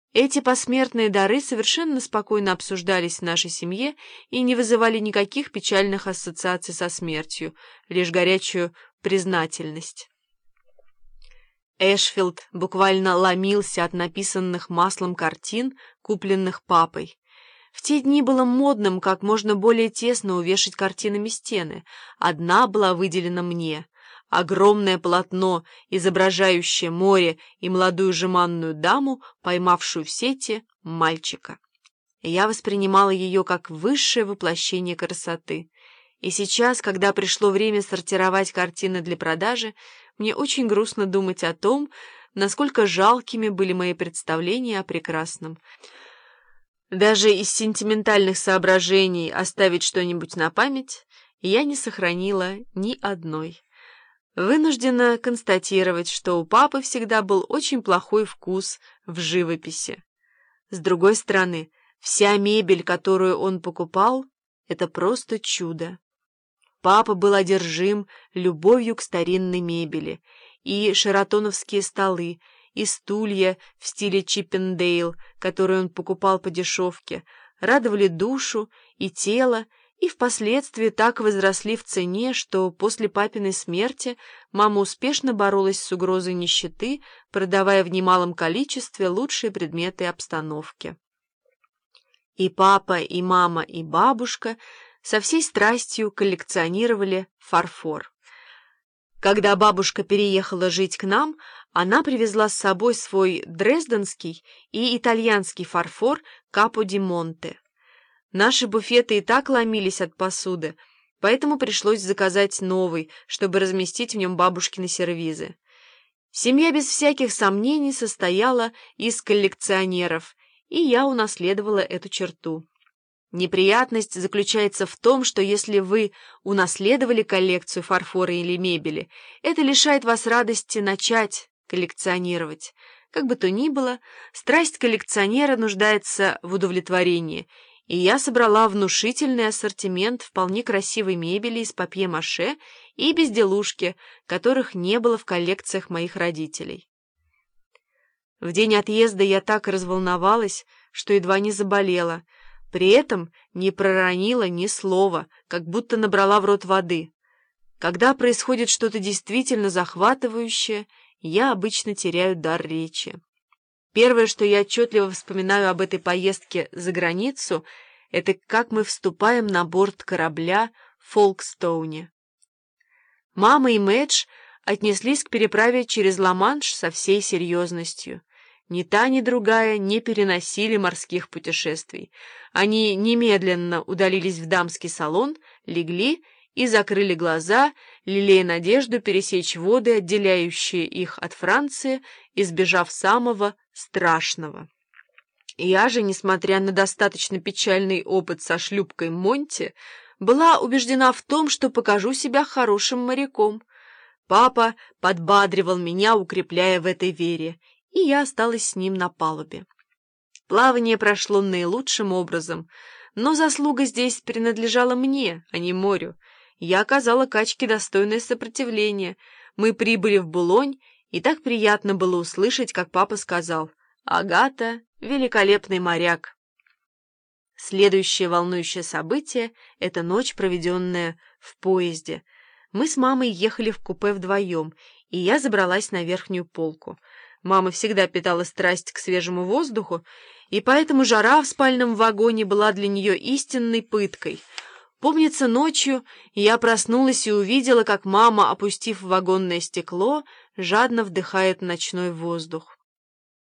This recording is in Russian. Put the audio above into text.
Эти посмертные дары совершенно спокойно обсуждались в нашей семье и не вызывали никаких печальных ассоциаций со смертью, лишь горячую признательность. Эшфилд буквально ломился от написанных маслом картин, купленных папой. В те дни было модным как можно более тесно увешать картинами стены. Одна была выделена мне. Огромное полотно, изображающее море и молодую жеманную даму, поймавшую в сети мальчика. Я воспринимала ее как высшее воплощение красоты. И сейчас, когда пришло время сортировать картины для продажи, мне очень грустно думать о том, насколько жалкими были мои представления о прекрасном. Даже из сентиментальных соображений оставить что-нибудь на память я не сохранила ни одной. Вынуждена констатировать, что у папы всегда был очень плохой вкус в живописи. С другой стороны, вся мебель, которую он покупал, это просто чудо. Папа был одержим любовью к старинной мебели, и шератоновские столы, и стулья в стиле Чиппендейл, которые он покупал по дешевке, радовали душу и тело, и впоследствии так возросли в цене, что после папиной смерти мама успешно боролась с угрозой нищеты, продавая в немалом количестве лучшие предметы обстановки. И папа, и мама, и бабушка со всей страстью коллекционировали фарфор. Когда бабушка переехала жить к нам, она привезла с собой свой дрезденский и итальянский фарфор Капо-ди-Монте. Наши буфеты и так ломились от посуды, поэтому пришлось заказать новый, чтобы разместить в нем бабушкины сервизы. Семья без всяких сомнений состояла из коллекционеров, и я унаследовала эту черту. Неприятность заключается в том, что если вы унаследовали коллекцию фарфора или мебели, это лишает вас радости начать коллекционировать. Как бы то ни было, страсть коллекционера нуждается в удовлетворении, и я собрала внушительный ассортимент вполне красивой мебели из папье-маше и безделушки, которых не было в коллекциях моих родителей. В день отъезда я так разволновалась, что едва не заболела, при этом не проронила ни слова, как будто набрала в рот воды. Когда происходит что-то действительно захватывающее, я обычно теряю дар речи. Первое, что я отчетливо вспоминаю об этой поездке за границу, это как мы вступаем на борт корабля в Фолкстоуне. Мама и Мэдж отнеслись к переправе через Ла-Манш со всей серьезностью. Ни та, ни другая не переносили морских путешествий. Они немедленно удалились в дамский салон, легли и закрыли глаза, лелея надежду пересечь воды, отделяющие их от Франции, избежав самого страшного. Я же, несмотря на достаточно печальный опыт со шлюпкой Монти, была убеждена в том, что покажу себя хорошим моряком. Папа подбадривал меня, укрепляя в этой вере, и я осталась с ним на палубе. Плавание прошло наилучшим образом, но заслуга здесь принадлежала мне, а не морю. Я оказала качке достойное сопротивление. Мы прибыли в Булонь, и так приятно было услышать, как папа сказал: «Агата — великолепный моряк». Следующее волнующее событие — это ночь, проведенная в поезде. Мы с мамой ехали в купе вдвоем, и я забралась на верхнюю полку. Мама всегда питала страсть к свежему воздуху, и поэтому жара в спальном вагоне была для нее истинной пыткой. Помнится, ночью я проснулась и увидела, как мама, опустив вагонное стекло, жадно вдыхает ночной воздух.